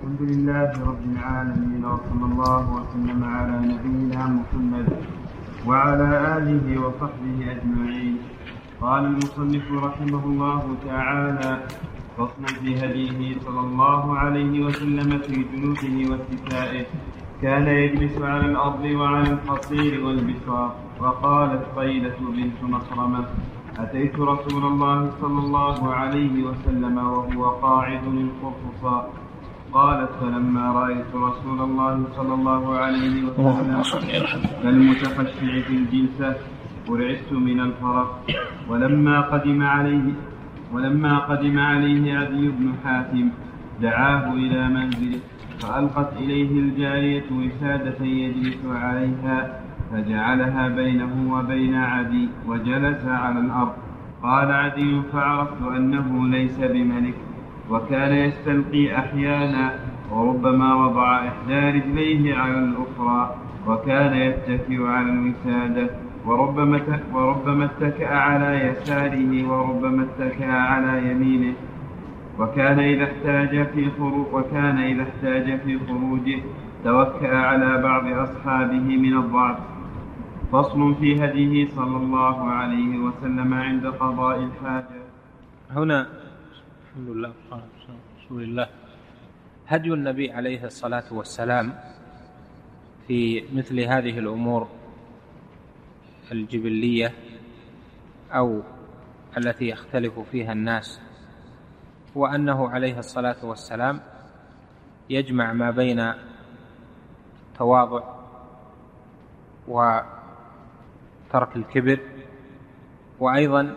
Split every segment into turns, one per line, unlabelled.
الحمد لله رب العالمين، وصلى الله وسلم على نبينا محمد وعلى آله وصحبه أجمعين. قال المصنف رحمه الله تعالى: فصل في هديه صلى الله عليه وسلم في جلوسه واتكائه. كان يجلس على الأرض وعلى الحصير والبساط. وقالت طيلة بنت مخرمة: أتيت رسول الله صلى الله عليه وسلم وهو قاعد القرفصاء. قالت: فلما رأيت رسول الله صلى الله عليه وسلم كالمتخشع في الجلسة ورعدت من الفرق. ولما قدم عليه عدي بن حاتم دعاه إلى منزله، فألقت إليه الجارية وسادة يجلس عليها، فجعلها بينه وبين عدي وجلس على الأرض. قال عدي: فعرفت أنه ليس بملك، وكان يستلقي أحيانا، وربما وضع إحدى رجليه على الأخرى، وكان يتكئ على الوسادة، وربما اتكأ على يساره، وربما اتكأ على يمينه، وكان إذا احتاج في خروجه توكأ على بعض أصحابه من الضعف. فصل في هديه صلى الله عليه وسلم عند قضاء الحاجة.
هنا الحمد لله رسول الله. هدي النبي عليه الصلاة والسلام في مثل هذه الأمور الجبلية أو التي يختلف فيها الناس، هو أنه عليه الصلاة والسلام يجمع ما بين التواضع وترك الكبر، وأيضا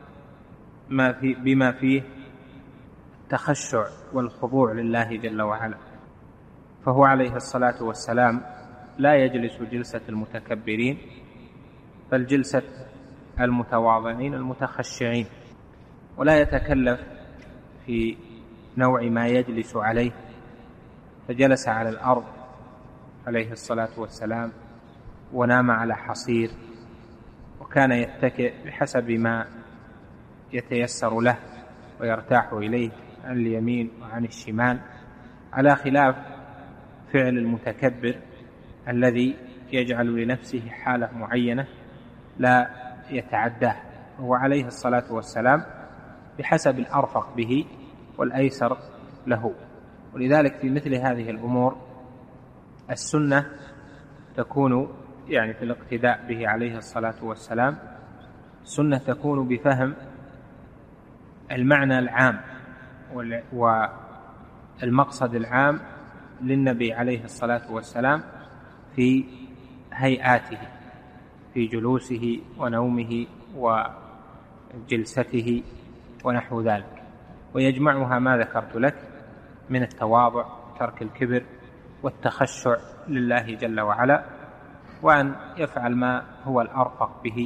بما فيه التخشع والخضوع لله جل وعلا. فهو عليه الصلاة والسلام لا يجلس جلسة المتكبرين، بل جلسة المتواضعين المتخشعين، ولا يتكلف في نوع ما يجلس عليه، فجلس على الأرض عليه الصلاة والسلام، ونام على حصير، وكان يتكئ بحسب ما يتيسر له ويرتاح إليه عن اليمين وعن الشمال، على خلاف فعل المتكبر الذي يجعل لنفسه حالة معينة لا يتعداه. هو عليه الصلاة والسلام بحسب الأرفق به والأيسر له. ولذلك في مثل هذه الأمور السنة تكون في الاقتداء به عليه الصلاة والسلام، السنة تكون بفهم المعنى العام والمقصد العام للنبي عليه الصلاة والسلام في هيئاته، في جلوسه ونومه وجلسته ونحو ذلك، ويجمعها ما ذكرت لك من التواضع، ترك الكبر، والتخشع لله جل وعلا، وأن يفعل ما هو الأرفق به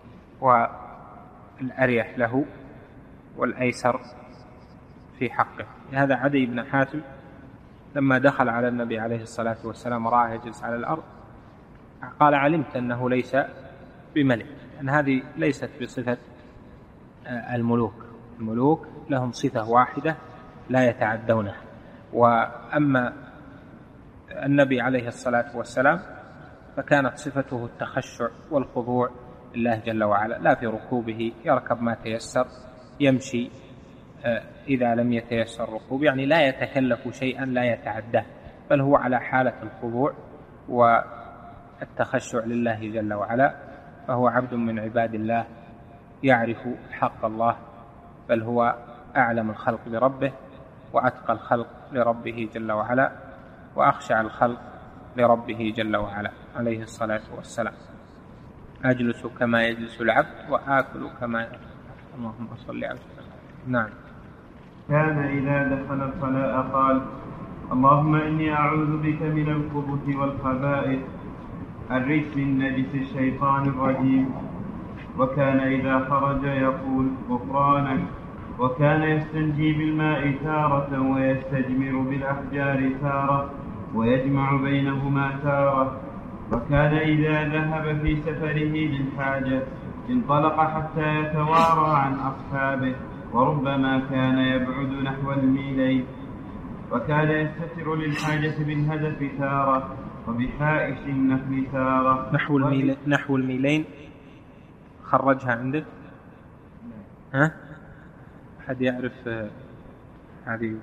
والأريح له والأيسر في حقه. هذا عدي بن حاتم لما دخل على النبي عليه الصلاة والسلام ورآه يجلس على الأرض قال: علمت أنه ليس بملك، أن هذه ليست بصفة الملوك. الملوك لهم صفة واحدة لا يتعدونها، وأما النبي عليه الصلاة والسلام فكانت صفته التخشع والخضوع لله جل وعلا، لا في ركوبه يركب ما تيسر، يمشي إذا لم يتيسر ركوب، لا يتكلف شيئا لا يتعداه، بل هو على حالة الخضوع والتخشع لله جل وعلا. فهو عبد من عباد الله يعرف حق الله، بل هو أعلم الخلق بربه، وأتقى الخلق لربه جل وعلا، وأخشع الخلق لربه جل وعلا عليه الصلاة والسلام. أجلس كما يجلس العبد، وآكل كما يأكل. اللهم صل على سيدنا. نعم.
كان إذا دخل الخلاء قال: اللهم إني أعوذ بك من الخبث والخبائث، الرجس النجس الشيطان الرجيم. وكان إذا خرج يقول: غفرانك. وكان يستنجي بالماء تارة، ويستجمر بالأحجار تارة، ويجمع بينهما تارة. وكان إذا ذهب في سفره للحاجة انطلق حتى يتوارى عن أصحابه، وربما كان يبعد نحو الميلين. وكان يستتر للحاجة بالهدف تارة وبحائش النخل تارة.
نحو الميلين خرجها عندك؟ ها؟ أحد يعرف هذه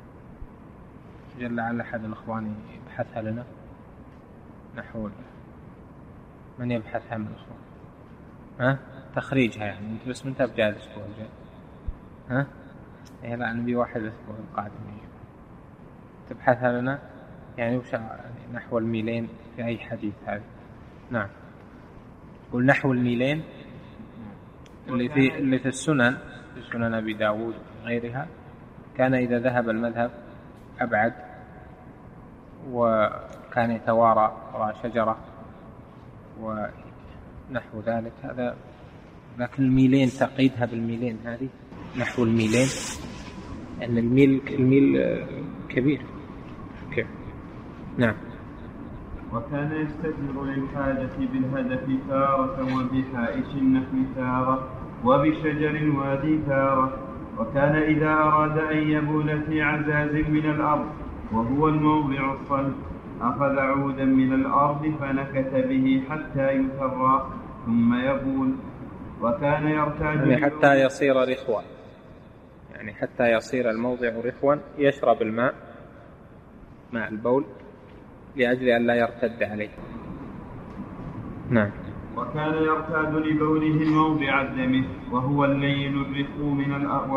جل لعل أحد الأخوان يبحثها لنا. نحو من يبحثها من الأخوان؟ ها؟ تخريجها يعني أنت بس أنت بجاء الأسبوع الجاي. ها؟ إيه لا نبي واحد الأسبوع القادم تبحثها لنا يعني وش نحو الميلين في أي حديث هذا؟ نعم. قل نحو الميلين اللي في السنن، في سنن أبي داود وغيرها، كان إذا ذهب المذهب أبعد وكان يتوارى وراء شجرة ونحو ذلك. هذا لكن الميلين تقيدها بالميلين هذه نحو الميلين أن الميل كبير كيف؟ نعم.
وكان يستتر للحاجة بالهدف تارة وبحائش النخل تارة وبشجر وادي تارة. وكان إذا أراد أن يبول في عزاز من الأرض وهو الموضع الصلب أخذ عودا من الأرض فنكت به حتى يفرى ثم يبول. وكان يرتاد
يعني حتى يصير رخوا، يعني حتى يصير الموضع رخوا يشرب الماء ماء البول لأجل أن لا يرتد عليه. نعم.
وكان يرتاد لبوله موضع الدم وهو اللين الرخو من الأرض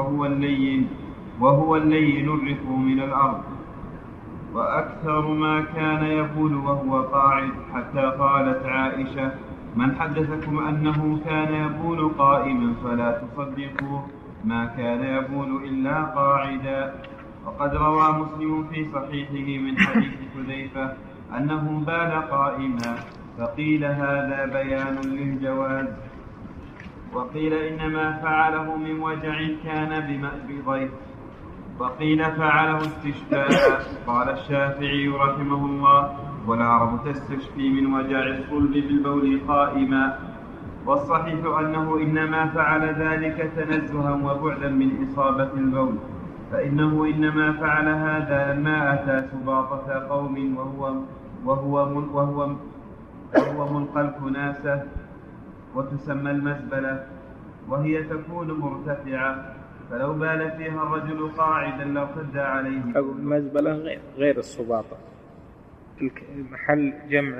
من الأرض. وأكثر ما كان يبول وهو قاعد حتى قالت عائشة: من حدثكم أنه كان يبول قائما فلا تصدقوه، ما كان يبول إلا قاعدا. وقد روى مسلم في صحيحه من حديث حذيفة أنه بال قائما، فقيل هذا بيان للجواز، وقيل إنما فعله من وجع كان بضيف، وقيل فعله استشفاء. قال الشافعي رحمه الله: والعرب تستشفي من وجع الصلب بالبول قائما. والصحيح أنه إنما فعل ذلك تنزها وبعدا من إصابة البول، فإنه إنما فعل هذا لما أتى سباطة قوم وهو ملقى الكناسة، وتسمى المزبلة، وهي تكون مرتفعة، فلو بال فيها الرجل قاعدا لارتد عليه.
المزبلة غير السباطة، محل جمع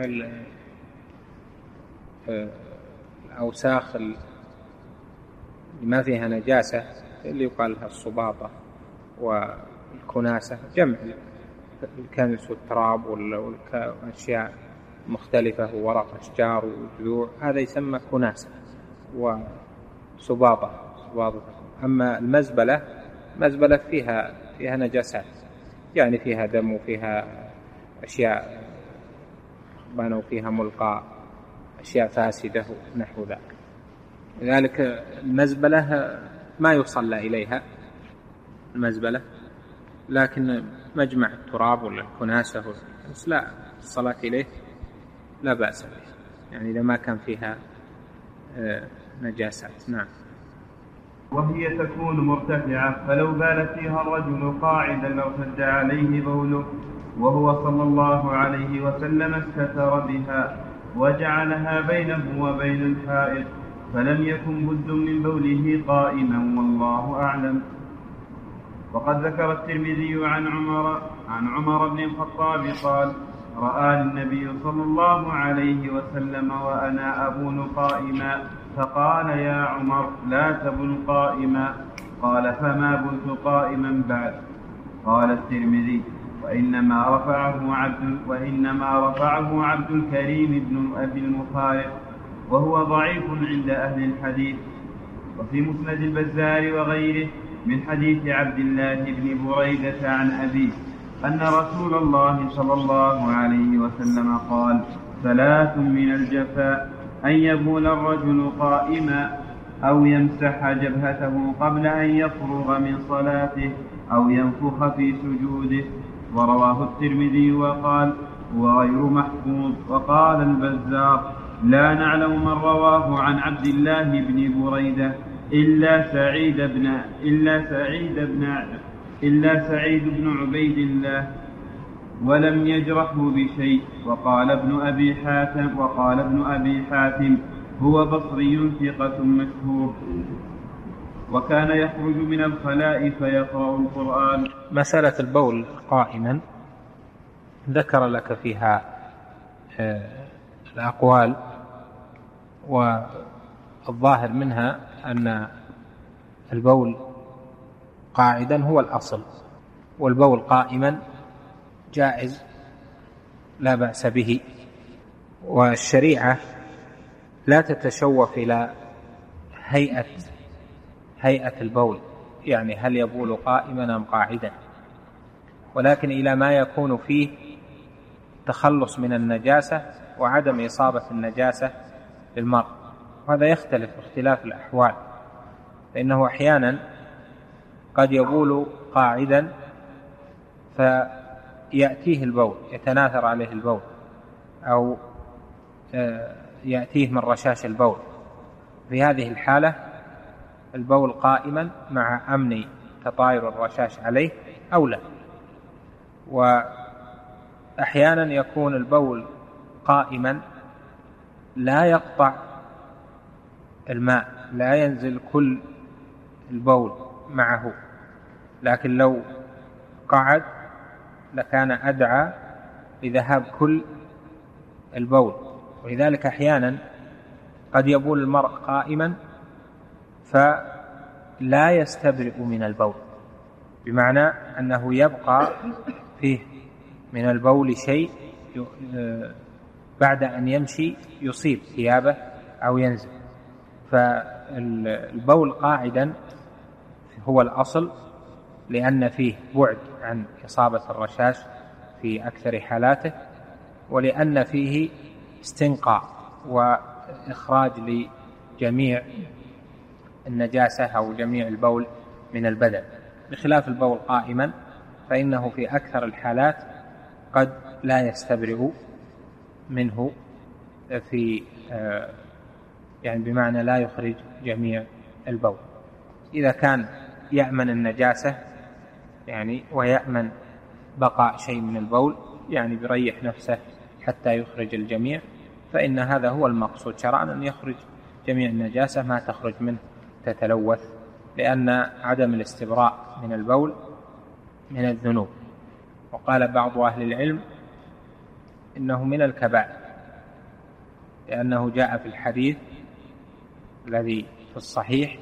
الأوساخ اللي ما فيها نجاسة اللي يقال لها السباطة، والكناسة جمع الكنس والتراب والأشياء مختلفة وورق أشجار وجذوع، هذا يسمى كناسة وسباطة. أما المزبلة فيها نجاسات، يعني فيها دم وفيها أشياء بانوا فيها ملقى أشياء فاسدة نحو ذلك. لذلك المزبلة ما يصلى إليها المزبلة، لكن مجمع التراب ولا الكناسة لا، الصلاة إليه لا بأس به، يعني إذا ما كان فيها نجاسات. نعم.
وهي تكون مرتفعة، فلو بال فيها الرجل قاعدا لارتد عليه بوله، وهو صلى الله عليه وسلم استتر بها وجعلها بينه وبين الحائط، فلم يكن بد من بوله قائما، والله أعلم. وقد ذكر الترمذي عن عمر بن الخطاب قال: رآني النبي صلى الله عليه وسلم وأنا أبول قائما، فقال: يا عمر لا تبل قائما. قال: فما بلت قائما بعد. قال الترمذي: وإنما رفعه عبد الكريم بن أبي المخارق، وهو ضعيف عند أهل الحديث. وفي مسند البزار وغيره من حديث عبد الله بن بريدة عن أبيه أن رسول الله صلى الله عليه وسلم قال: 3 من الجفاء: أن يبول الرجل قائما، أو يمسح جبهته قبل أن يفرغ من صلاته، أو ينفخ في سجوده. ورواه الترمذي وقال: هو غير محفوظ. وقال البزار: لا نعلم من رواه عن عبد الله بن بريدة إلا سعيد إلا سعيد بن عبيد الله ولم يجرحه بشيء. وقال ابن أبي حاتم هو بصري ثقة مشهور. وكان يخرج من الخلاء فيقرأ القرآن.
مسألة البول قائما ذكر لك فيها الأقوال، والظاهر منها أن البول قاعدا هو الأصل، والبول قائما جائز لا بأس به. والشريعة لا تتشوف إلى هيئة البول، يعني هل يبول قائما أم قاعدا، ولكن إلى ما يكون فيه تخلص من النجاسة وعدم إصابة النجاسة للمرء. وهذا يختلف اختلاف الأحوال، فإنه أحيانا قد يبول قاعدا فيأتيه البول، يتناثر عليه البول، أو يأتيه من رشاش البول. في هذه الحالة البول قائما مع أمن تطاير الرشاش عليه أولى. وأحيانا يكون البول قائما لا يقطع الماء، لا ينزل كل البول معه، لكن لو قعد لكان أدعى لذهاب كل البول. ولذلك أحيانا قد يبول المرء قائما فلا يستبرئ من البول، بمعنى أنه يبقى فيه من البول شيء بعد أن يمشي يصيب ثيابه أو ينزل. فالبول قاعدا هو الأصل، لأن فيه بعد عن إصابة الرشاش في أكثر حالاته، ولأن فيه استنقاء وإخراج لجميع النجاسة أو جميع البول من البدن، بخلاف البول قائما فإنه في أكثر الحالات قد لا يستبرئ منه، في يعني بمعنى لا يخرج جميع البول. إذا كان يأمن النجاسة يعني ويأمن بقاء شيء من البول، يعني بريح نفسه حتى يخرج الجميع، فإن هذا هو المقصود شرعا، أن يخرج جميع النجاسة ما تخرج منه تتلوث، لأن عدم الاستبراء من البول من الذنوب. وقال بعض أهل العلم إنه من الكبائر، لأنه جاء في الحديث الذي في الصحيح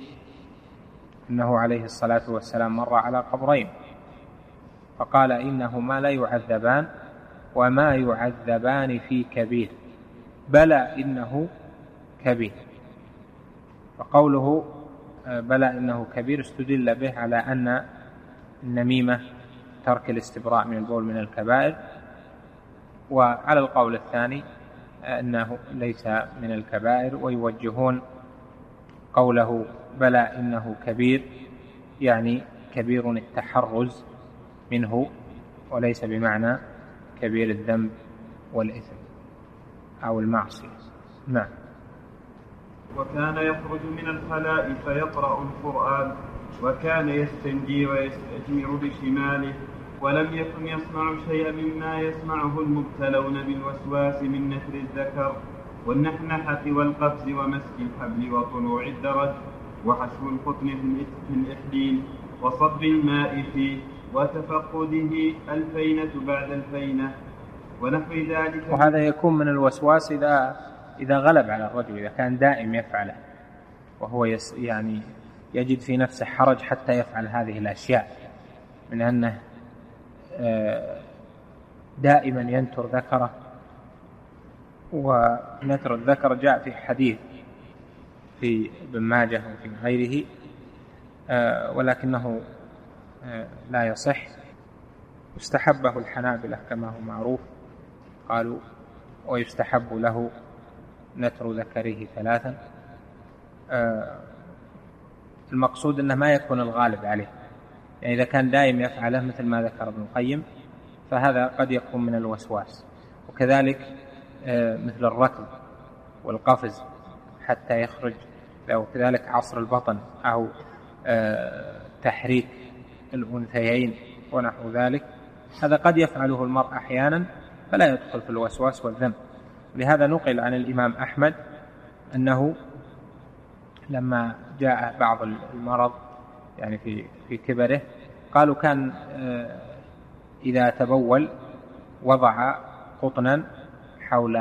إنه عليه الصلاة والسلام مر على قبرين فقال إنهما لا يعذبان وما يعذبان في كبير، بلى إنه كبير. فقوله بلى إنه كبير استدل به على أن النميمة ترك الاستبراء من البول من الكبائر، وعلى القول الثاني أنه ليس من الكبائر، ويوجهون قوله بلى إنه كبير يعني كبير التحرز منه، وليس بمعنى كبير الذنب والإثم أو المعصية. نعم.
وكان يخرج من الخلاء فيقرأ القرآن، وكان يستنجي ويستجمر بشماله، ولم يكن يصنع شيئا مما يصنعه المبتلون بالوسواس من نثر الذكر والنحنحة والقفز ومسك الحبل وطلوع الدرج وحشو القطن في الإحليل وصب الماء فيه وتفقده الفينة بعد الفينة ونحو ذلك.
وهذا يكون من الوسواس إذا غلب على الرجل، إذا كان دائم يفعله وهو يعني يجد في نفسه حرج حتى يفعل هذه الأشياء، من أنه دائما ينتر ذكره. ونتر الذكر جاء في حديث في ابن ماجه وفي غيره، ولكنه لا يصح. استحبه الحنابلة كما هو معروف، قالوا ويستحب له نتر ذكره 3. المقصود أنه ما يكون الغالب عليه، يعني إذا كان دائم يفعله مثل ما ذكر ابن القيم فهذا قد يكون من الوسواس. وكذلك مثل الركض والقفز حتى يخرج، أو كذلك عصر البطن أو تحريك الأنثيين ونحو ذلك، هذا قد يفعله المرء أحيانا فلا يدخل في الوسواس والذنب. لهذا نقل عن الإمام أحمد أنه لما جاء بعض المرض يعني في كبره قالوا كان إذا تبول وضع قطنا حول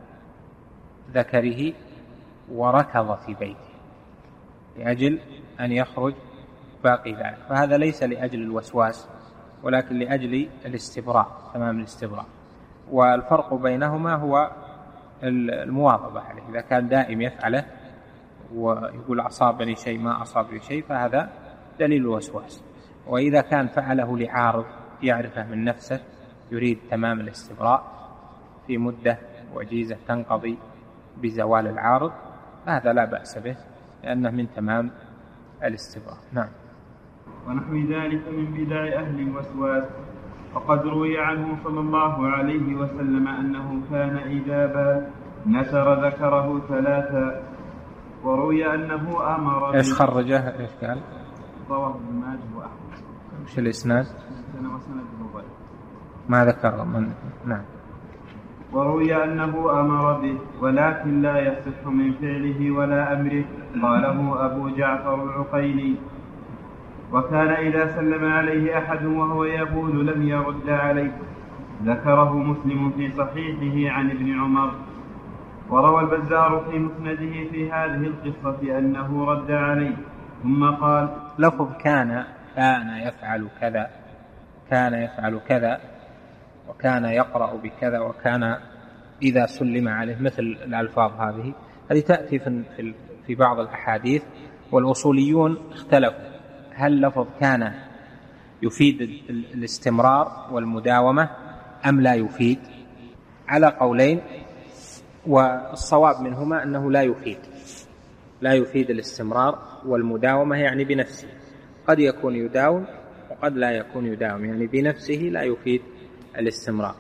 ذكره وركض في بيته لأجل أن يخرج باقي ذلك، فهذا ليس لأجل الوسواس ولكن لأجل الاستبراء، تمام الاستبراء. والفرق بينهما هو المواظبة عليه، إذا كان دائم يفعله ويقول أصابني شيء ما أصابني شيء فهذا دليل الوسواس، وإذا كان فعله لعارض يعرفه من نفسه يريد تمام الاستبراء في مدة وجيزة تنقضي بزوال العارض فهذا لا بأس به لأنه من تمام الاستبراء. نعم.
ونحو ذلك من بدع أهل الوسواس. وقد روي عنه صلى الله عليه وسلم أنه كان إذا بال نثر ذكره 3، وروي أنه أمر
إيش خرجه؟ إيش قال؟
رواه ابن ماجه وأحمد.
وش الإسناد؟
وسنده
ما ذكر من. نعم.
وروي أنه أمر به ولكن لا يصح من فعله ولا أمره، قاله أبو جعفر العقيلي. وكان إذا سلم عليه أحد وهو يبول لم يرد عليه، ذكره مسلم في صحيحه عن ابن عمر. وروى البزار في مسنده في هذه القصة أنه رد عليه ثم قال:
لفظ كان يفعل كذا، كان يفعل كذا، وكان يقرأ بكذا، وكان إذا سلم عليه، مثل الألفاظ هذه تأتي في بعض الأحاديث. والأصوليون اختلفوا هل لفظ كان يفيد الاستمرار والمداومة أم لا يفيد، على قولين، والصواب منهما أنه لا يفيد الاستمرار والمداومة، يعني بنفسه قد يكون يداوم وقد لا يكون يداوم، يعني بنفسه لا يفيد الاستمرار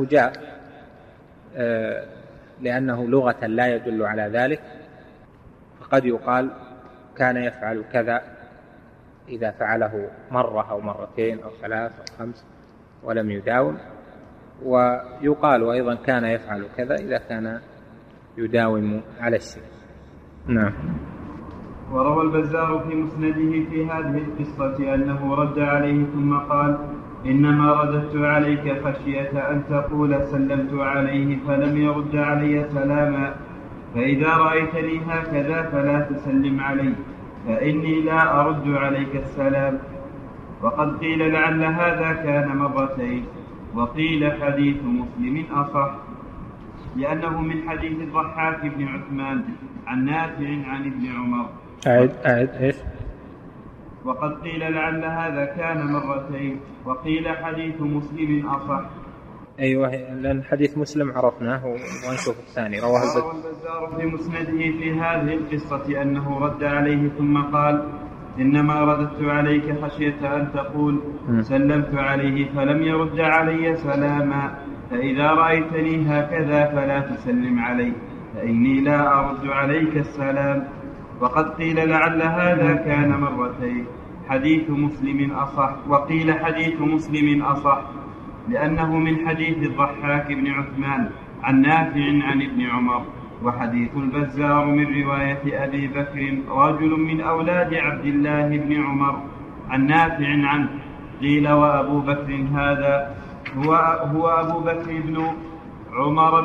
لأنه لغة لا يدل على ذلك. فقد يقال كان يفعل كذا إذا فعله مرة أو مرتين أو 3 أو 5 ولم يداوم، ويقال أيضا كان يفعل كذا إذا كان يداوم على الشيء. نعم.
وروى البزار في مسنده في هذه القصة أنه رد عليه ثم قال: إنما رددت عليك خشية أن تقول سلمت عليه فلم يرد علي سلاما، فإذا رأيتني هكذا فلا تسلم علي فإني لا أرد عليك السلام. وقد قيل لعل هذا كان مرتين، وقيل حديث مسلم أصح لأنه من حديث الضحاك بن عثمان عن نافع عن ابن عمر.
أعد إيش؟
وقد قيل لعل هذا كان مرتين، وقيل حديث مسلم أصح.
أيوة، لأن حديث مسلم عرفناه ونشوف الثاني. رواه
البزار في مسنده في هذه القصة أنه رد عليه ثم قال: إنما رددت عليك خشية أن تقول سلمت عليه فلم يرد علي سلاما، فإذا رأيتني هكذا فلا تسلم علي فإني لا أرد عليك السلام. وقد قيل لعل هذا كان مرتين، حديث مسلم أصح. وقيل حديث مسلم أصح لأنه من حديث الضحاك بن عثمان عن نافع عن ابن عمر. وحديث البزار من رواية أبي بكر رجل من أولاد عبد الله بن عمر عن نافع عنه. قيل: وأبو بكر هذا هو أبو بكر بن عمر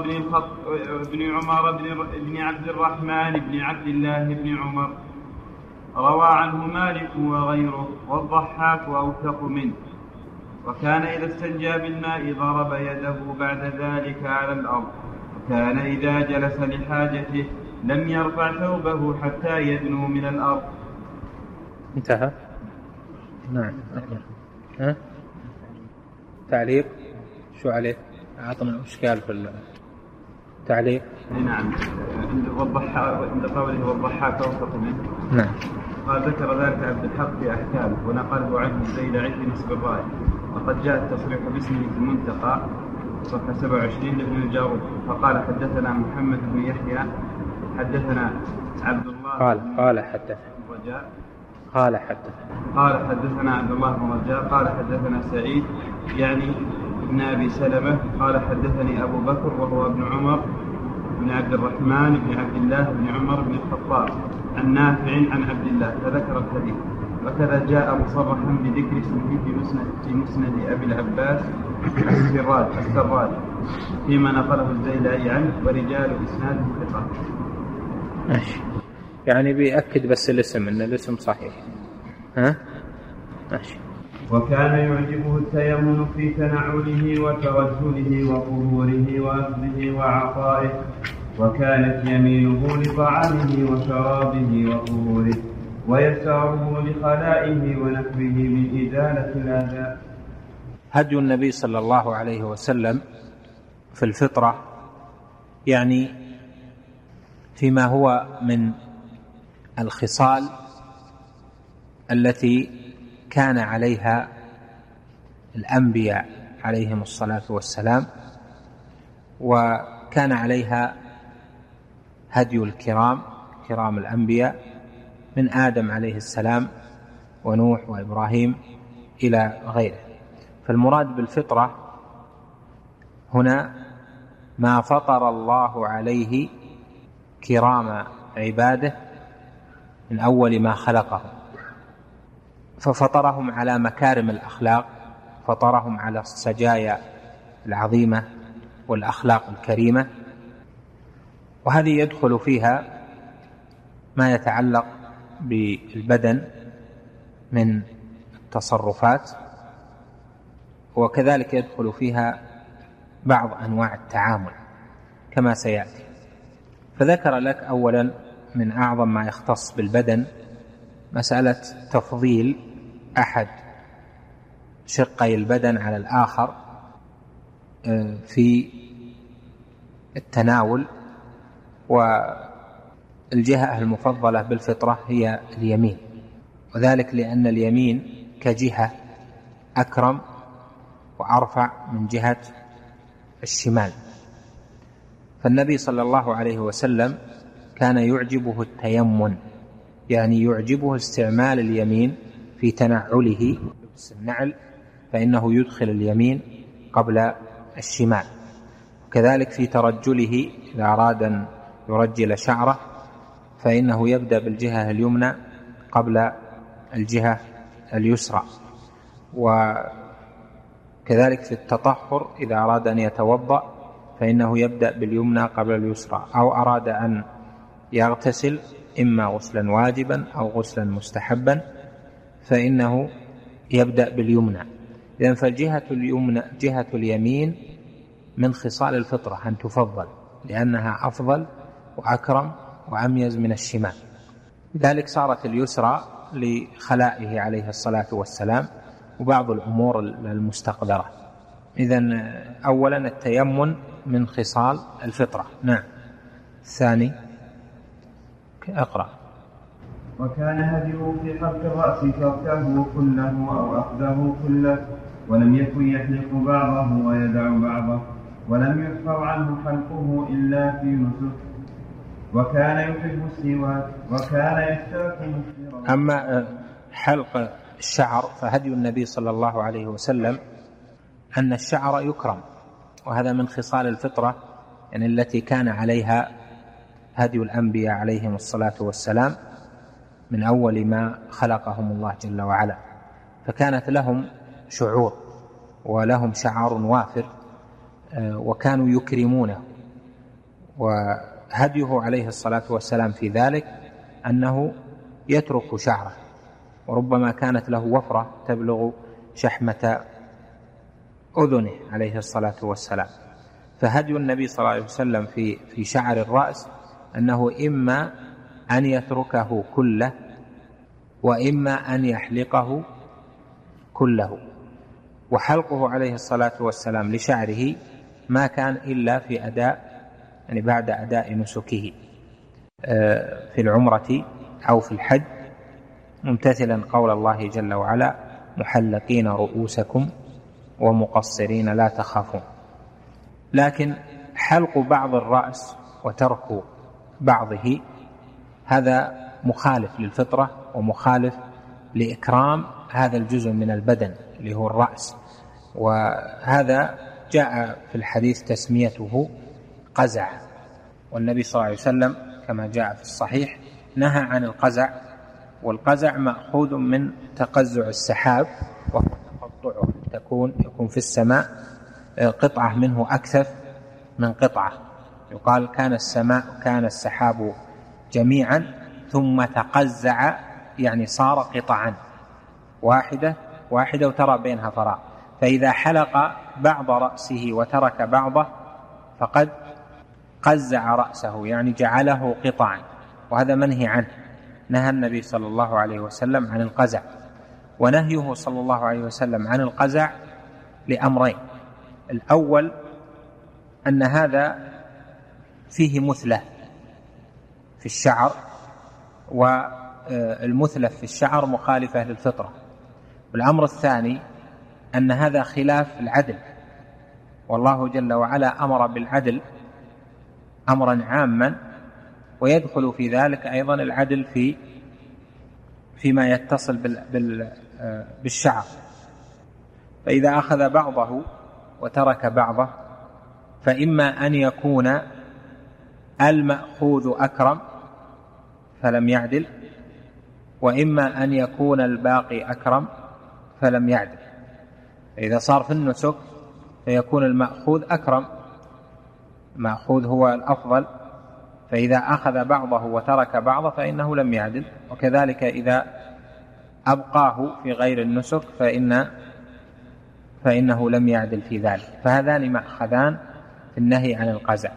بن عبد الرحمن بن عبد الله بن عمر، روى عنه مالك وغيره، والضحاك أوثق منه. وكان إذا استنجى بالماء ضرب يده بعد ذلك على الأرض، وكان إذا جلس لحاجته لم يرفع ثوبه حتى يدنو من الأرض.
انتهى. نعم. تعليق شو عليه؟ أعطنا إشكال في التعليق.
نعم. عند قوله والضحاك أوثق منه.
نعم.
قال: ذكر ذلك عبد الحق في أحكامه ونقله عنه الزيلعي في نسب الراية، وقد جاء التصريح باسمه في المنتقى صفحة 27 لابن الجارود، فقال: حدثنا محمد بن يحيى حدثنا عبد الله
قال حدثنا
رجاء
قال
حدثنا عبد الله بن رجاء قال حدثنا سعيد يعني ابن أبي سلمة قال حدثني أبو بكر وهو ابن عمر بن عبد الرحمن بن عبد الله بن عمر بن الخطاب عن نافع عن عبد الله فذكر الحديث. وكذا جاء مصرحا بذكر اسمه في مسند أبي العباس السراج فيما نقله الزيلعي عنه ورجال إسناده ثقات.
ماشي، يعني بيأكد بس الاسم إن الاسم صحيح. ماشي.
وكان يعجبه التيمم في تنعله وترجله وقبوره وأخذه وعطائه، وكانت يمينه لطعامه وشرابه وقبوره، ويساره لخلائه ونحوه من إزالة الأذى.
هدي النبي صلى الله عليه وسلم في الفطرة يعني فيما هو من الخصال التي كان عليها الأنبياء عليهم الصلاة والسلام، وكان عليها هدي الكرام الأنبياء من آدم عليه السلام ونوح وإبراهيم إلى غيره. فالمراد بالفطرة هنا ما فطر الله عليه كرام عباده من أول ما خلقهم، ففطرهم على مكارم الأخلاق، فطرهم على السجايا العظيمة والأخلاق الكريمة، وهذه يدخل فيها ما يتعلق بالبدن من التصرفات، وكذلك يدخل فيها بعض أنواع التعامل كما سيأتي. فذكر لك أولا من أعظم ما يختص بالبدن مسألة تفضيل أحد شقي البدن على الآخر في التناول، والجهة المفضلة بالفطرة هي اليمين، وذلك لأن اليمين كجهة أكرم وأرفع من جهة الشمال. فالنبي صلى الله عليه وسلم كان يعجبه التيمن، يعني يعجبه استعمال اليمين في تنعله لبس النعل، فإنه يدخل اليمين قبل الشمال. وكذلك في ترجله إذا أراد أن يرجل شعره فإنه يبدأ بالجهة اليمنى قبل الجهة اليسرى. وكذلك في التطهر إذا أراد أن يتوضأ فإنه يبدأ باليمنى قبل اليسرى، أو أراد أن يغتسل إما غسلا واجبا أو غسلا مستحبا فإنه يبدأ باليمنى. إذن فالجهة اليمنى جهة اليمين من خصال الفطرة أن تفضل لأنها أفضل وأكرم وأميز من الشمال. لذلك صارت اليسرى لخلائه عليه الصلاة والسلام وبعض الأمور المستقدرة. إذن أولا التيمن من خصال الفطرة. نعم. الثاني أقرأ.
وكان هديه في حلق الرأس تركه كله أو أخذه كله، ولم يكن يحلق بعضه ويدع بعضه، ولم يحفظ عنه حلقه إلا في نسك، وكان يحب السواك، وكان يستاك مسفرا.
أما حلق الشعر فهدي النبي صلى الله عليه وسلم أن الشعر يكرم، وهذا من خصال الفطرة يعني التي كان عليها هدي الأنبياء عليهم الصلاة والسلام من أول ما خلقهم الله جل وعلا، فكانت لهم شعور ولهم شعر وافر وكانوا يكرمونه. وهديه عليه الصلاة والسلام في ذلك أنه يترك شعره، وربما كانت له وفرة تبلغ شحمة أذنه عليه الصلاة والسلام. فهدي النبي صلى الله عليه وسلم في شعر الرأس أنه إما أن يتركه كله وإما أن يحلقه كله. وحلقه عليه الصلاة والسلام لشعره ما كان إلا في أداء يعني بعد أداء نسكه في العمرة أو في الحج، ممتثلا قول الله جل وعلا: محلقين رؤوسكم ومقصرين لا تخافون. لكن حلق بعض الرأس وترك بعضه هذا مخالف للفطرة ومخالف لإكرام هذا الجزء من البدن اللي هو الرأس. وهذا جاء في الحديث تسميته قزع، والنبي صلى الله عليه وسلم كما جاء في الصحيح نهى عن القزع، والقزع مأخوذ من تقزع السحاب وتقطعه، يكون في السماء قطعة منه أكثف من قطعة، يقال كان السحاب جميعا ثم تقزع، يعني صار قطعا واحدة وترى بينها فراغ، فإذا حلق بعض رأسه وترك بعضه فقد قزع رأسه، يعني جعله قطعا، وهذا منهي عنه. نهى النبي صلى الله عليه وسلم عن القزع، ونهيه صلى الله عليه وسلم عن القزع لأمرين: الأول أن هذا فيه مثلة في الشعر، والمثلة في الشعر مخالفة للفطرة. والأمر الثاني أن هذا خلاف العدل، والله جل وعلا أمر بالعدل أمرا عاما، ويدخل في ذلك أيضا العدل فيما يتصل بالشعر. فإذا أخذ بعضه وترك بعضه فإما أن يكون المأخوذ أكرم فلم يعدل، وإما أن يكون الباقي أكرم فلم يعدل. إذا صار في النسك فيكون المأخوذ أكرم، المأخوذ هو الأفضل، فإذا أخذ بعضه وترك بعضه فإنه لم يعدل. وكذلك إذا أبقاه في غير النسك فإنه لم يعدل في ذلك. فهذان مأخذان في النهي عن القزع.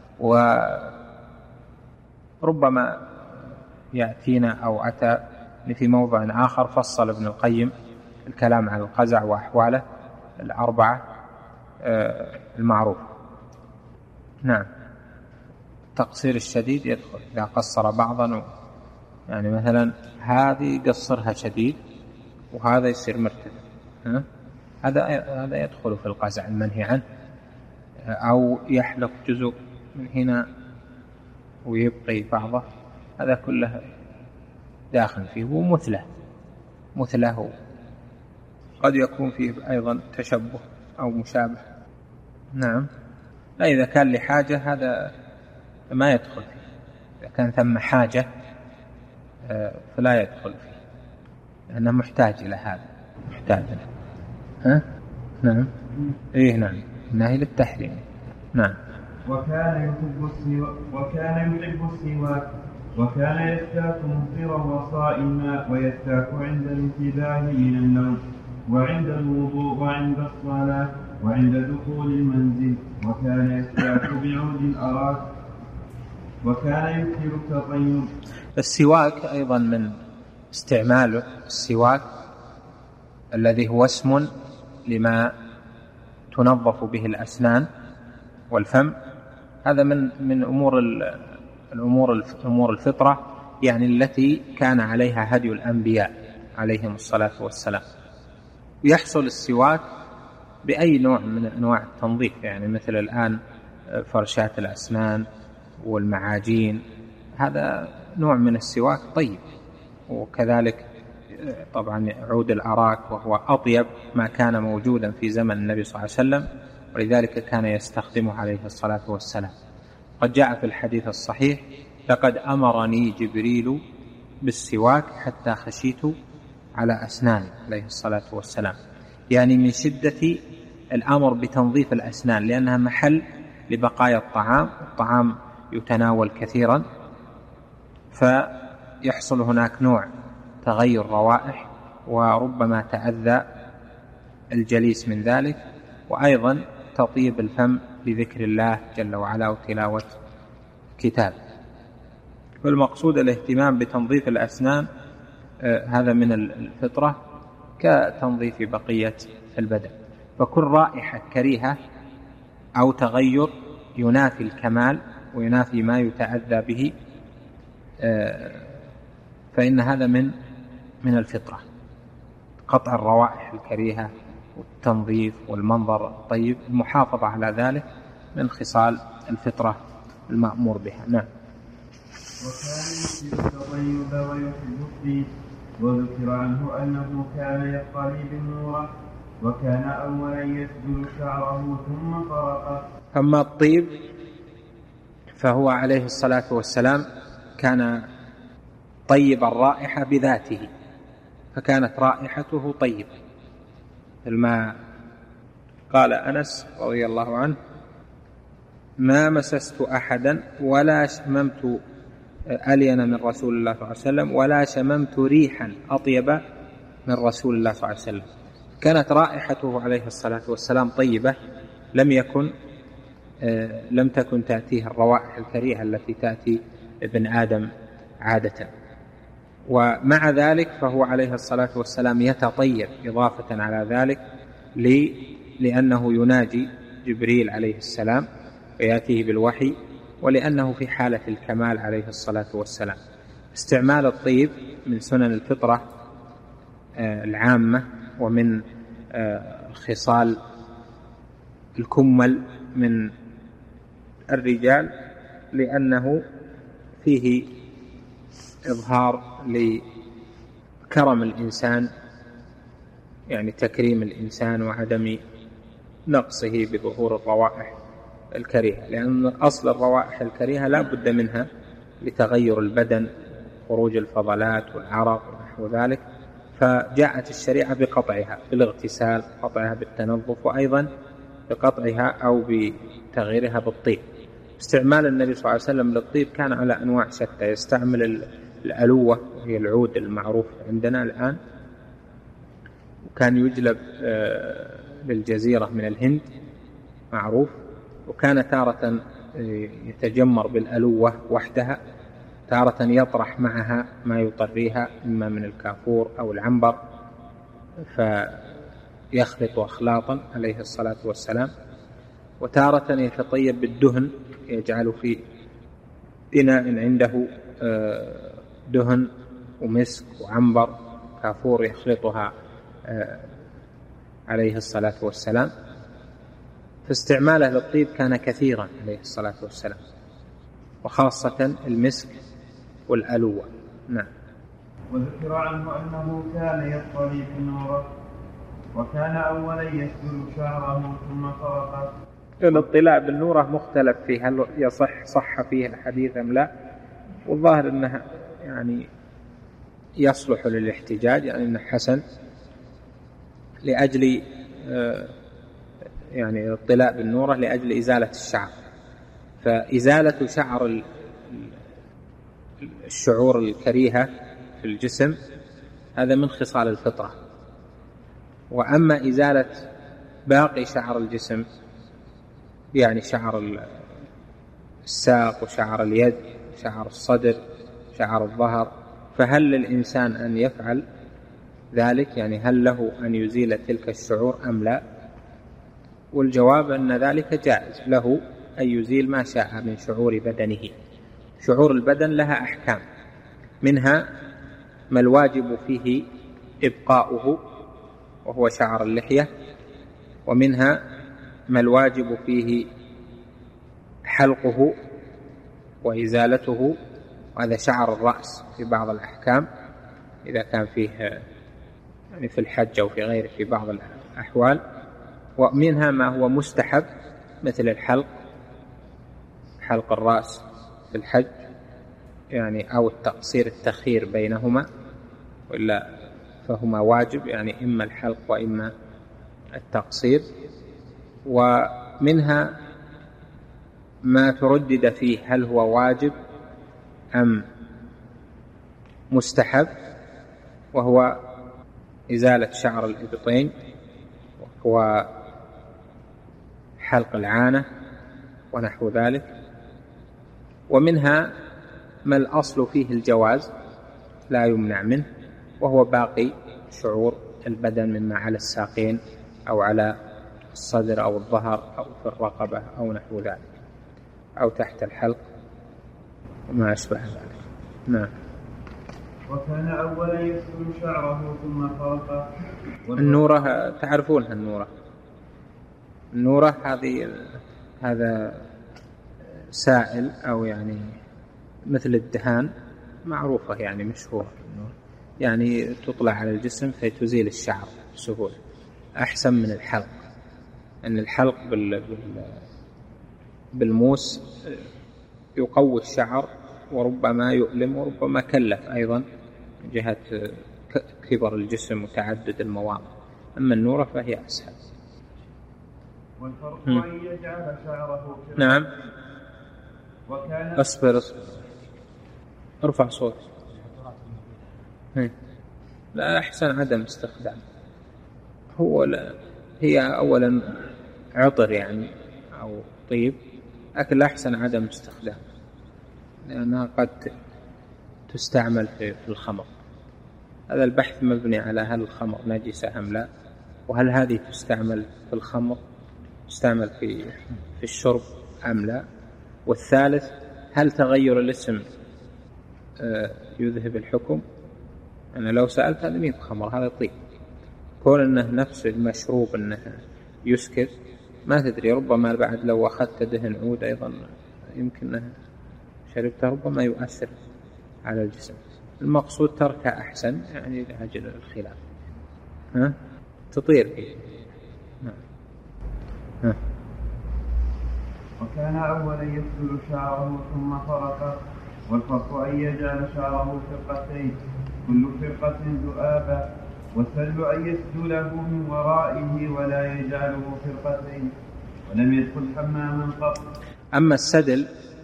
وربما يأتينا أو أتى في موضع آخر فصل ابن القيم الكلام عن القزع وأحواله الأربعة المعروفة. نعم. التقصير الشديد يدخل إذا قصر بعضا، يعني مثلا هذه قصرها شديد وهذا يصير مرتفع، هذا يدخل في القزع المنهي عنه. أو يحلق جزء من هنا ويبقي بعضه، هذا كله داخل فيه. ومثله قد يكون فيه أيضا تشبه أو مشابه. نعم. لا، إذا كان لحاجة هذا ما يدخل فيه، إذا كان ثم حاجة فلا يدخل فيه، لأنه محتاج إلى هذا، محتاج له. نعم. نعم، نهي للتحريم. نعم.
وكان يحب السواك، وكان يستاك مفطرا وصائما، ويستاك عند الانتباه من النوم، وعند الوضوء، وعند الصلاة، وعند دخول المنزل. وكان يستاك بعود الأراك، وكان يكثر التطيب.
السواك أيضا من استعمال السواك الذي هو اسم لما تنظف به الأسنان والفم، هذا من أمور الفطرة، يعني التي كان عليها هدي الأنبياء عليهم الصلاة والسلام. يحصل السواك بأي نوع من أنواع التنظيف، يعني مثل الآن فرشات الأسنان والمعاجين، هذا نوع من السواك طيب. وكذلك طبعا عود الأراك، وهو أطيب ما كان موجودا في زمن النبي صلى الله عليه وسلم، ولذلك كان يستخدمه عليه الصلاة والسلام. قد جاء في الحديث الصحيح: لقد أمرني جبريل بالسواك حتى خشيت على أسناني عليه الصلاة والسلام، يعني من شدة الأمر بتنظيف الأسنان، لأنها محل لبقايا الطعام يتناول كثيرا، فيحصل هناك نوع تغير روائح، وربما تأذى الجليس من ذلك، وأيضا تطيب الفم بذكر الله جل وعلا وتلاوة كتاب. فالمقصود الاهتمام بتنظيف الأسنان، هذا من الفطرة كتنظيف بقية البدن. فكل رائحة كريهة أو تغير ينافي الكمال وينافي ما يتأذى به، فإن هذا من الفطرة. قطع الروائح الكريهة والتنظيف والمنظر الطيب، المحافظة على ذلك من خصال الفطرة المأمور بها. نعم.
وكان يكثر التطيب ويحب الطيب، وذكر عنه أنه كان يقتلي بالنورة وكان أولا يسدل شعره ثم فرقه.
أما الطيب فهو عليه الصلاة والسلام كان طيب الرائحة بذاته، فكانت رائحته طيبة، ما قال أنس رضي الله عنه: ما مسست أحدا ولا شممت ألين من رسول الله صلى الله عليه وسلم ولا شممت ريحا أطيب من رسول الله صلى الله عليه وسلم. كانت رائحته عليه الصلاة والسلام طيبة، لم تكن تأتيه الروائح الكريهة التي تأتي ابن آدم عادة. ومع ذلك فهو عليه الصلاة والسلام يتطيب إضافة على ذلك لأنه يناجي جبريل عليه السلام ويأتيه بالوحي، ولأنه في حالة الكمال عليه الصلاة والسلام. استعمال الطيب من سنن الفطرة العامة ومن خصال الكمل من الرجال، لأنه فيه إظهار لكرم الإنسان، يعني تكريم الإنسان وعدم نقصه بظهور الروائح الكريهة، لأن أصل الروائح الكريهة لا بد منها لتغير البدن، خروج الفضلات والعرق ونحو ذلك، فجاءت الشريعة بقطعها بالاغتسال، قطعها بالتنظف، وأيضا بقطعها أو بتغييرها بالطيب. استعمال النبي صلى الله عليه وسلم للطيب كان على أنواع شتى. يستعمل الألوة وهي العود المعروف عندنا الآن، وكان يجلب للجزيرة من الهند معروف، وكان تارة يتجمر بالألوة وحدها، تارة يطرح معها ما يطريها إما من الكافور أو العنبر فيخلط أخلاطا عليه الصلاة والسلام، وتارة يتطيب بالدهن، يجعل في إناء عنده دهن ومسك وعنبر كافور يخلطها عليه الصلاة والسلام. فاستعماله للطيب كان كثيرا عليه الصلاة والسلام، وخاصة المسك والألوة. نعم.
وذكر عنه أنه كان يطلي بالنورة وكان أولا يسدل شعره ثم فرقه.
الاطلاع بالنورة مختلف فيه، هل صح فيه الحديث أم لا، والظاهر أنها يعني يصلح للاحتجاج، يعني أنه حسن لأجل يعني الاطلاع بالنورة لأجل إزالة الشعر، فإزالة شعر الشعور الكريهة في الجسم هذا من خصال الفطرة. وأما إزالة باقي شعر الجسم، يعني شعر الساق وشعر اليد، شعر الصدر، شعر الظهر، فهل للإنسان أن يفعل ذلك؟ يعني هل له أن يزيل تلك الشعور أم لا؟ والجواب أن ذلك جائز، له أن يزيل ما شاء من شعور بدنه. شعور البدن لها أحكام، منها ما الواجب فيه إبقاؤه وهو شعر اللحية، ومنها ما الواجب فيه حلقه وإزالته، وهذا شعر الرأس في بعض الأحكام إذا كان فيه يعني في الحج أو في غيره في بعض الأحوال. ومنها ما هو مستحب مثل حلق الرأس في الحج، يعني أو التخيير بينهما، وإلا فهما واجب، يعني إما الحلق وإما التقصير. ومنها ما تردد فيه هل هو واجب أم مستحب، وهو إزالة شعر الإبطين وحلق العانة ونحو ذلك. ومنها ما الأصل فيه الجواز لا يمنع منه، وهو باقي شعور البدن مما على الساقين أو على الصدر أو الظهر أو في الرقبة أو نحو ذلك، أو تحت الحلق وما أشبه ذلك. نعم.
وكان أولا يسدل شعره ثم فرقه.
النورة تعرفونها، النورة هذا سائل أو يعني مثل الدهان، معروفة يعني مشهورة. يعني تطلع على الجسم فتزيل الشعر بسهولة، أحسن من الحلق. أن الحلق بالموس يقوي الشعر وربما يؤلم وربما كلف أيضا من جهة كبر الجسم وتعدد المواضع. أما النورة فهي أسهل.
والفرق أن يجعل شعره في
نعم.
وكان
أصبر ارفع صوت. لا، أحسن عدم استخدام. هي أولا عطر يعني أو طيب، لكن أحسن عدم استخدام، لأنها قد تستعمل في الخمر. هذا البحث مبني على هل الخمر نجسة أم لا، وهل هذه تستعمل في الخمر، تستعمل في الشرب أم لا. والثالث هل تغير الاسم يذهب الحكم. أنا لو سألت هذا مين خمر، هذا طيب، كون أنه نفس المشروب أنه يسكر ما تدري، ربما بعد لو أخذت دهن عود أيضا يمكن أنه شربته ربما يؤثر على الجسم. المقصود تركه أحسن يعني لأجل الخلاف. تطير فيه.
وكان أولا يسدل شعره ثم فرقه، والفرق أن يجعل شعره فرقتين كل فرقة ذؤابة، والسدل أن يسدله من ورائه ولا يجعله فرقتين، ولم يدخل حماما قط.
أما السدل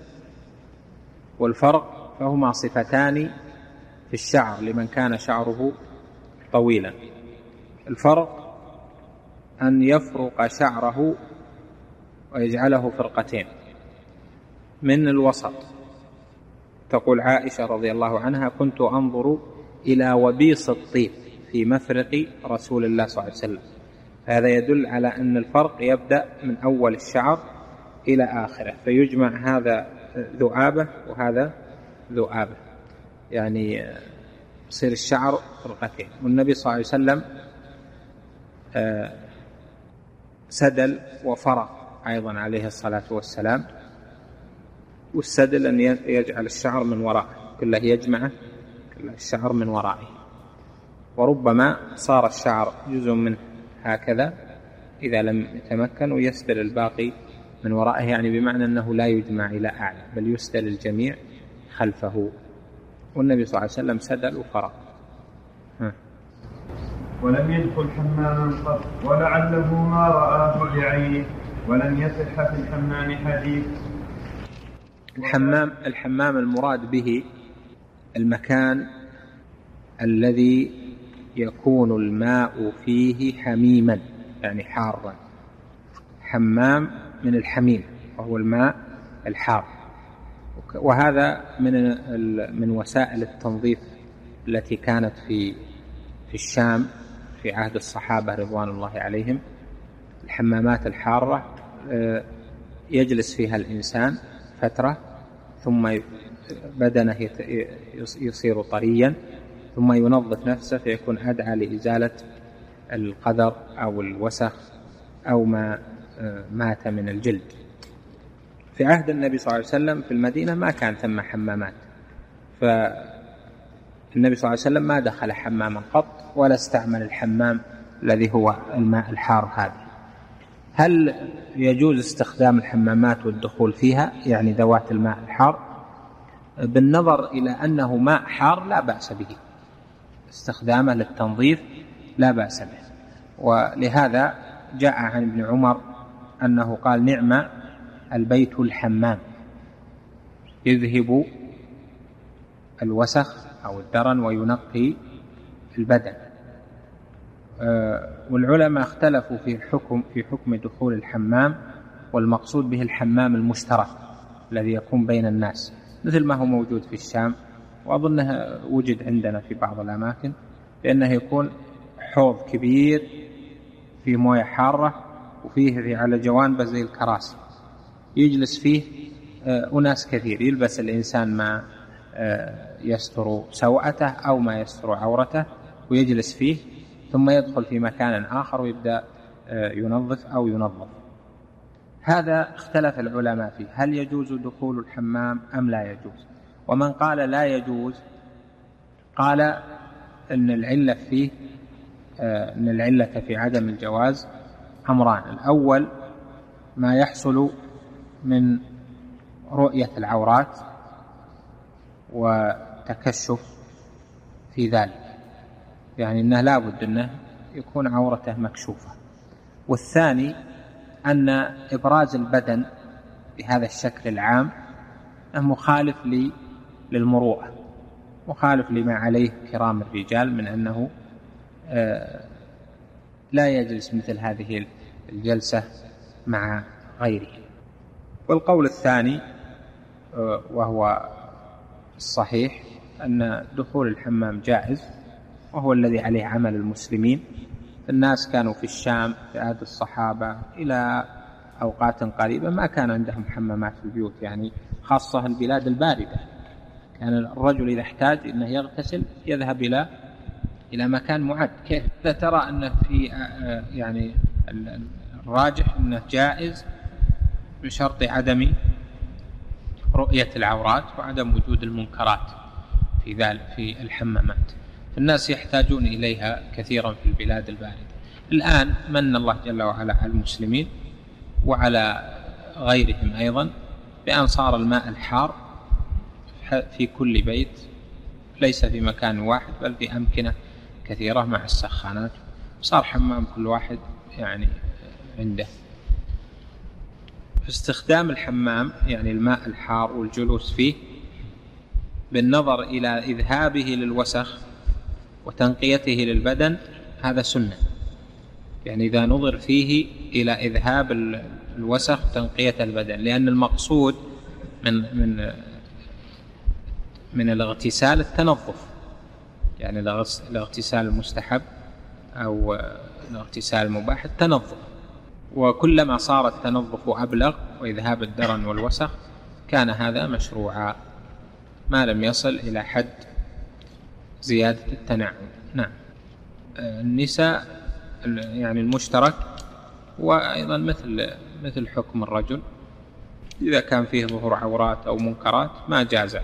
والفرق فهما صفتان في الشعر لمن كان شعره طويلا. الفرق أن يفرق شعره ويجعله فرقتين من الوسط. تقول عائشة رضي الله عنها: كنت أنظر إلى وبيص الطيب في مفرق رسول الله صلى الله عليه وسلم. هذا يدل على أن الفرق يبدأ من أول الشعر إلى آخره، فيجمع هذا ذؤابة وهذا ذؤابة، يعني يصير الشعر فرقتين. والنبي صلى الله عليه وسلم سدل وفرق أيضا عليه الصلاة والسلام. والسدل أن يجعل الشعر من وراءه كله، يجمعه الشعر من ورائه، وربما صار الشعر جزء منه هكذا إذا لم يتمكن، ويسدل الباقي من ورائه، يعني بمعنى أنه لا يجمع إلى أعلى بل يسدل الجميع خلفه. والنبي صلى الله عليه وسلم سدل وفرق.
ولم يدخل حماما قط، ولعله ما رآه بعينه، ولم يصح في الحمام حديث.
الحمام المراد به المكان الذي يكون الماء فيه حميما، يعني حارا. حمام من الحميم وهو الماء الحار، وهذا من وسائل التنظيف التي كانت في الشام في عهد الصحابة رضوان الله عليهم. الحمامات الحارة يجلس فيها الإنسان فترة ثم بدنه يصير طريا، ثم ينظف نفسه فيكون أدعى لإزالة القدر أو الوسخ أو ما مات من الجلد. في عهد النبي صلى الله عليه وسلم في المدينة ما كان ثم حمامات، فالنبي صلى الله عليه وسلم ما دخل حماما قط ولا استعمل الحمام الذي هو الماء الحار هذا. هل يجوز استخدام الحمامات والدخول فيها، يعني ذوات الماء الحار؟ بالنظر إلى أنه ماء حار لا بأس به، استخدامه للتنظيف لا بأس به. ولهذا جاء عن ابن عمر أنه قال: نعم البيت الحمام، يذهب الوسخ أو الدرن وينقي البدن. والعلماء اختلفوا في حكم دخول الحمام، والمقصود به الحمام المشترك الذي يكون بين الناس، مثل ما هو موجود في الشام، وأظنه وجد عندنا في بعض الأماكن، لأنه يكون حوض كبير فيه موية حارة وفيه على جوانبه زي الكراسي، يجلس فيه أناس كثير، يلبس الإنسان ما يستر سوءته أو ما يستر عورته ويجلس فيه، ثم يدخل في مكان آخر ويبدأ ينظف أو ينظف. هذا اختلف العلماء فيه، هل يجوز دخول الحمام أم لا يجوز؟ ومن قال لا يجوز قال أن العلة فيه أن العلة في عدم الجواز أمران: الأول ما يحصل من رؤية العورات وتكشف في ذلك، يعني أنه لا بد أنه يكون عورته مكشوفة. والثاني أن إبراز البدن بهذا الشكل العام مخالف للمروءة، مخالف لما عليه كرام الرجال من أنه لا يجلس مثل هذه الجلسة مع غيره. والقول الثاني وهو الصحيح أن دخول الحمام جائز، وهو الذي عليه عمل المسلمين. الناس كانوا في الشام في عهد الصحابة إلى أوقات قريبة ما كان عندهم حمامات في البيوت، يعني خاصة البلاد الباردة. كان الرجل إذا احتاج أنه يغتسل يذهب إلى مكان معد. كيف ترى أن في يعني الراجح أنه جائز بشرط عدم رؤية العورات وعدم وجود المنكرات في ذلك في الحمامات. الناس يحتاجون إليها كثيرا في البلاد الباردة. الآن من الله جل وعلا على المسلمين وعلى غيرهم أيضا بأن صار الماء الحار في كل بيت، ليس في مكان واحد بل في أمكنة كثيرة مع السخانات، صار حمام كل واحد يعني عنده. فاستخدام الحمام يعني الماء الحار والجلوس فيه بالنظر إلى إذهابه للوسخ وتنقيته للبدن هذا سنة، يعني إذا نظر فيه إلى إذهاب الوسخ وتنقية البدن، لأن المقصود من الاغتسال التنظف، يعني الاغتسال المستحب أو الاغتسال المباح التنظف، وكلما صار التنظف أبلغ وإذهاب الدرن والوسخ كان هذا مشروعا ما لم يصل إلى حد زيادة التنعم. نعم. النساء يعني المشترك وأيضا مثل حكم الرجل إذا كان فيه ظهور عورات أو منكرات ما جاز.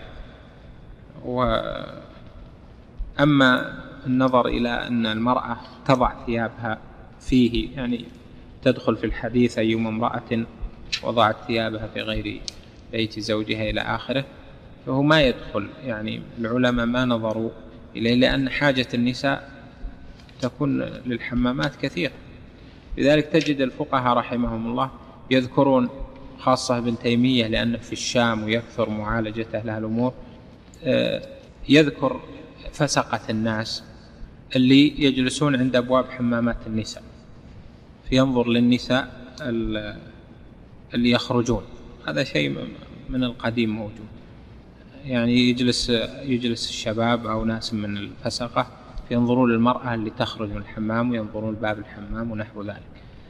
وأما النظر إلى أن المرأة تضع ثيابها فيه، يعني تدخل في الحديث أيما امرأة وضعت ثيابها في غير بيت زوجها إلى آخره، فهو ما يدخل، يعني العلماء ما نظروا إليه لأن حاجة النساء تكون للحمامات كثيرة. لذلك تجد الفقهاء رحمهم الله يذكرون خاصة ابن تيمية لأنه في الشام ويكثر معالجته لها الأمور، يذكر فسقة الناس اللي يجلسون عند أبواب حمامات النساء فينظر للنساء اللي يخرجون. هذا شيء من القديم موجود، يعني يجلس الشباب أو ناس من الفسقة ينظرون للمرأة اللي تخرج من الحمام وينظرون لباب الحمام ونحو ذلك.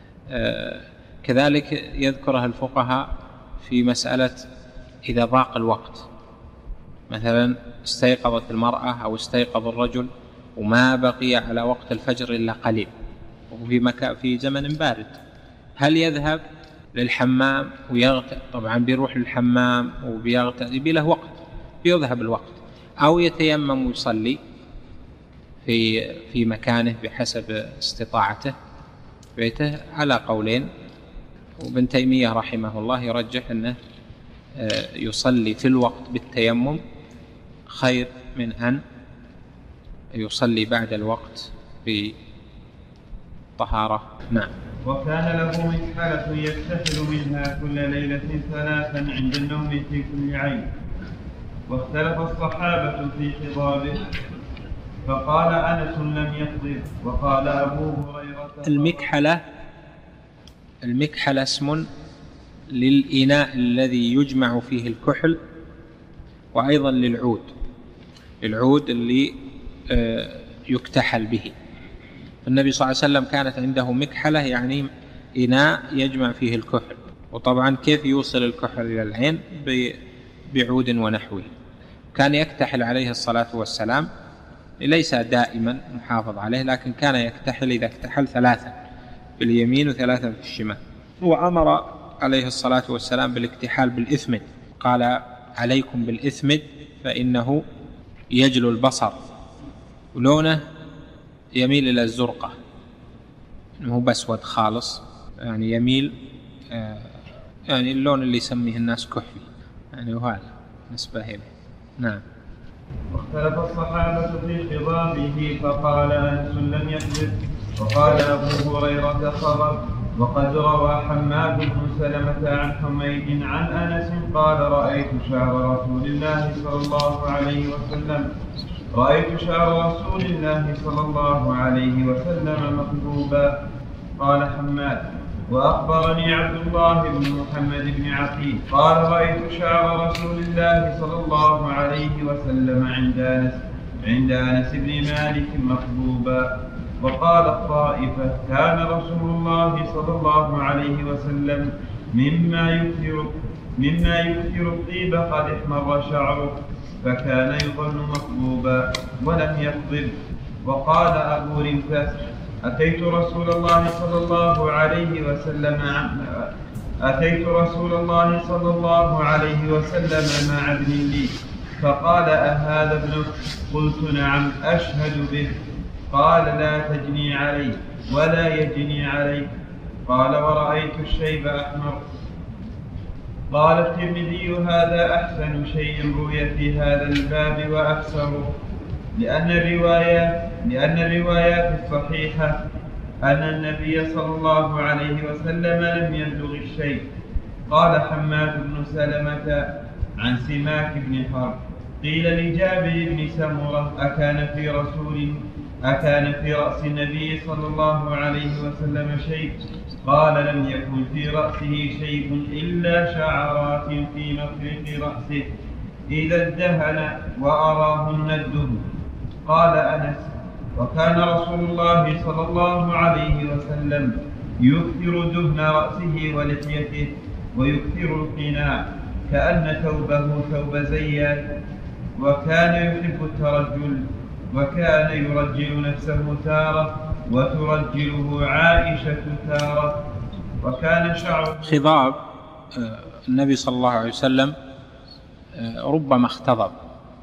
كذلك يذكرها الفقهاء في مسألة إذا ضاق الوقت، مثلا استيقظت المرأة أو استيقظ الرجل وما بقي على وقت الفجر إلا قليل وفي في زمن بارد، هل يذهب للحمام طبعا بيروح للحمام وبيغتسل له وقت بيذهب الوقت، أو يتيمم ويصلي في مكانه بحسب استطاعته بيته؟ على قولين. وابن تيمية رحمه الله يرجح أنه يصلي في الوقت بالتيمم خير من أن يصلي بعد الوقت بطهارة. نعم.
وكان له مكحلة يكتحل منها كل ليلة 3 عند النوم في كل عين. واختلف الصحابة في خضابه، فقال أنس لم يخضب، وقال أبو هريرة
المكحلة اسم للإناء الذي يجمع فيه الكحل، وأيضا للعود اللي يكتحل به. النبي صلى الله عليه وسلم كانت عنده مكحلة يعني إناء يجمع فيه الكحل، وطبعا كيف يوصل الكحل إلى العين؟ بعود ونحوه. كان يكتحل عليه الصلاة والسلام، ليس دائما محافظ عليه، لكن كان يكتحل إذا اكتحل 3 باليمين و3 في الشمال. وأمر عليه الصلاة والسلام بالاكتحال بالإثمد، قال عليكم بالإثمد فإنه يجلو البصر ولونه يميل إلى الزرقة، مو بأسود خالص، يعني يميل يعني اللون اللي يسميه الناس كحلي يعني، وهذا نسبة إليه. نعم.
واختلف الصحابة في خضابه، فقال أنس لم يكذب، وقال أبو هريرة خبر. وقد روى حماد بن سلمة عن حميد عن أنس قال رأيت شعر رسول الله صلى الله عليه وسلم مكذوبا. قال حماد: وأخبرني عبد الله بن محمد بن عقيل قال رأيت شعر رسول الله صلى الله عليه وسلم عند أنس بن مالك مكذوبا. وقال الطائفة: كان رسول الله صلى الله عليه وسلم مما يكثر الطيب قد احمر شعره، فكان يظن مكذوبا ولم يكذب. وقال أبو رمثة: أتيت رسول الله صلى الله عليه وسلم مع ابن لي، فقال: أهذا ابنك؟ قلت: نعم أشهد به. قال: لا تجني عليه ولا يجني عليك. قال: ورأيت الشيب أحمر. قال الترمذي: هذا أحسن شيء روي في هذا الباب وأكثره، لأن الروايات الصحيحة أن النبي صلى الله عليه وسلم لم يبلغ الشيء. قال حماد بن سلمة عن سماك بن حرب: قيل لجابر بن سمرة: أكان في رأس النبي صلى الله عليه وسلم شيء؟ قال: لم يكن في رأسه شيء إلا شعرات في مفرق رأسه إذا ازدهن وأراهن الدهن. قال أنس: وكان رسول الله صلى الله عليه وسلم يكثر دهن رأسه ولحيته ويكثر القناع كأن ثوبه ثوب زيات، وكان يحب الترجل، وكان يرجل نفسه تارة وترجله عائشة تارة، وكان شعره.
خضاب النبي صلى الله عليه وسلم ربما اختضب،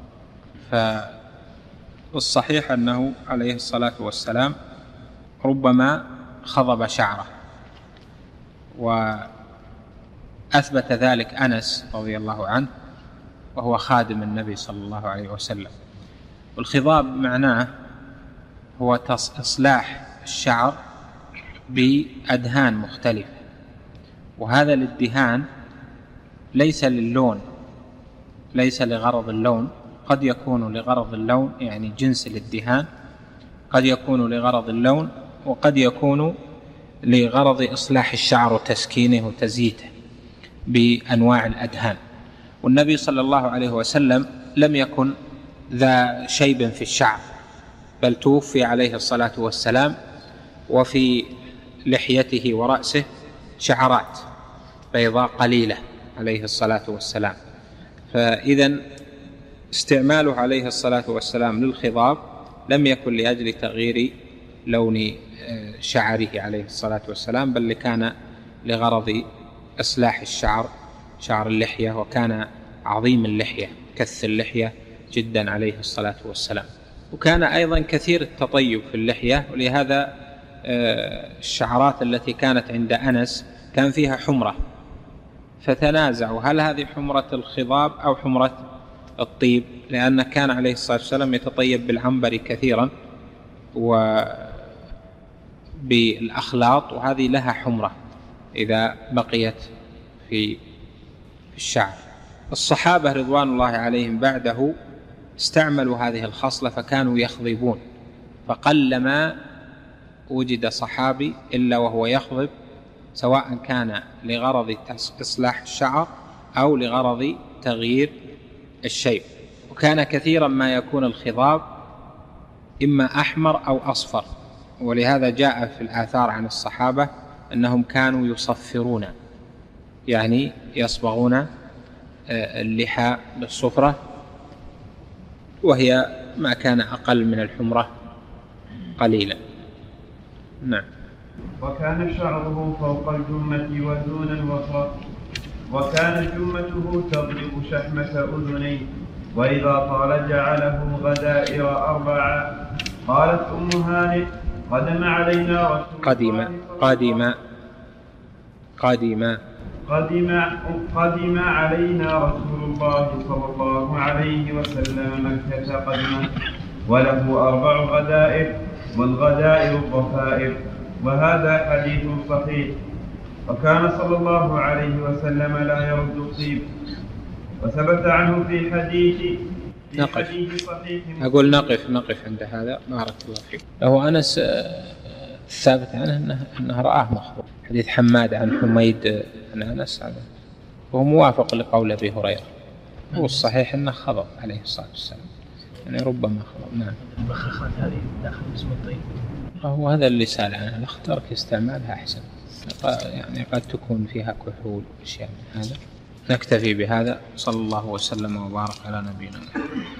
فالصحيح أنه عليه الصلاة والسلام ربما خضب شعره، وأثبت ذلك أنس رضي الله عنه وهو خادم النبي صلى الله عليه وسلم. والخضاب معناه هو إصلاح الشعر بأدهان مختلفة، وهذا الادهان ليس للون، ليس لغرض اللون، قد يكون لغرض اللون يعني جنس الادهان، قد يكون لغرض اللون، وقد يكون لغرض إصلاح الشعر وتسكينه وتزييته بأنواع الأدهان. والنبي صلى الله عليه وسلم لم يكن ذا شيب في الشعر، بل توفي عليه الصلاة والسلام وفي لحيته ورأسه شعرات بيضاء قليلة عليه الصلاة والسلام. فإذن استعماله عليه الصلاة والسلام للخضاب لم يكن لأجل تغيير لون شعره عليه الصلاة والسلام، بل كان لغرض إصلاح الشعر، شعر اللحية، وكان عظيم اللحية كث اللحية جدا عليه الصلاة والسلام. وكان أيضا كثير التطيب في اللحية، ولهذا الشعرات التي كانت عند أنس كان فيها حمرة، فتنازعوا هل هذه حمرة الخضاب أو حمرة الطيب، لأن كان عليه الصلاة والسلام يتطيب بالعنبر كثيرا وبالأخلاط، وهذه لها حمرة إذا بقيت في الشعر. الصحابة رضوان الله عليهم بعده استعملوا هذه الخصلة فكانوا يخضبون، فقلما وجد صحابي إلا وهو يخضب، سواء كان لغرض إصلاح الشعر أو لغرض تغيير الشيب. وكان كثيرا ما يكون الخضاب إما أحمر أو أصفر، ولهذا جاء في الآثار عن الصحابة أنهم كانوا يصفرون، يعني يصبغون اللحى بالصفرة، وهي ما كان أقل من الحمرة قليلا. نعم.
وكان شعره فوق الجمة ودون الوسط، وكانت جمته تضرب شحمة أذنيه، وإذا طال جعله غدائر 4، قالت أم هانئ قدم علينا رسول قدم علينا رسول الله صلى الله عليه وسلم مكة قدما، وله 4 غدائر، والغدائر الضفائر. وهذا حديث صحيح. وكان صلى الله عليه وسلم لا يرد الطيب. وثبت عنه في حديث صحيح.
أقول نقف عند هذا، بارك الله فيك. له أنس الثابت عنه أنه رآه مخبوط، حديث حماد عن حميد عن أنس، وهو موافق لقول أبي هريرة. هو الصحيح أنه خبر عليه الصلاة والسلام، يعني ربما خبر. نعم.
المخخات هذه داخل اسم الطيب،
هو هذا اللي سأل عنه، الاخترك استعمالها أحسن، يعني قد تكون فيها كحول وأشياء من هذا. نكتفي بهذا. صلى الله وسلم وبارك على نبينا محمد.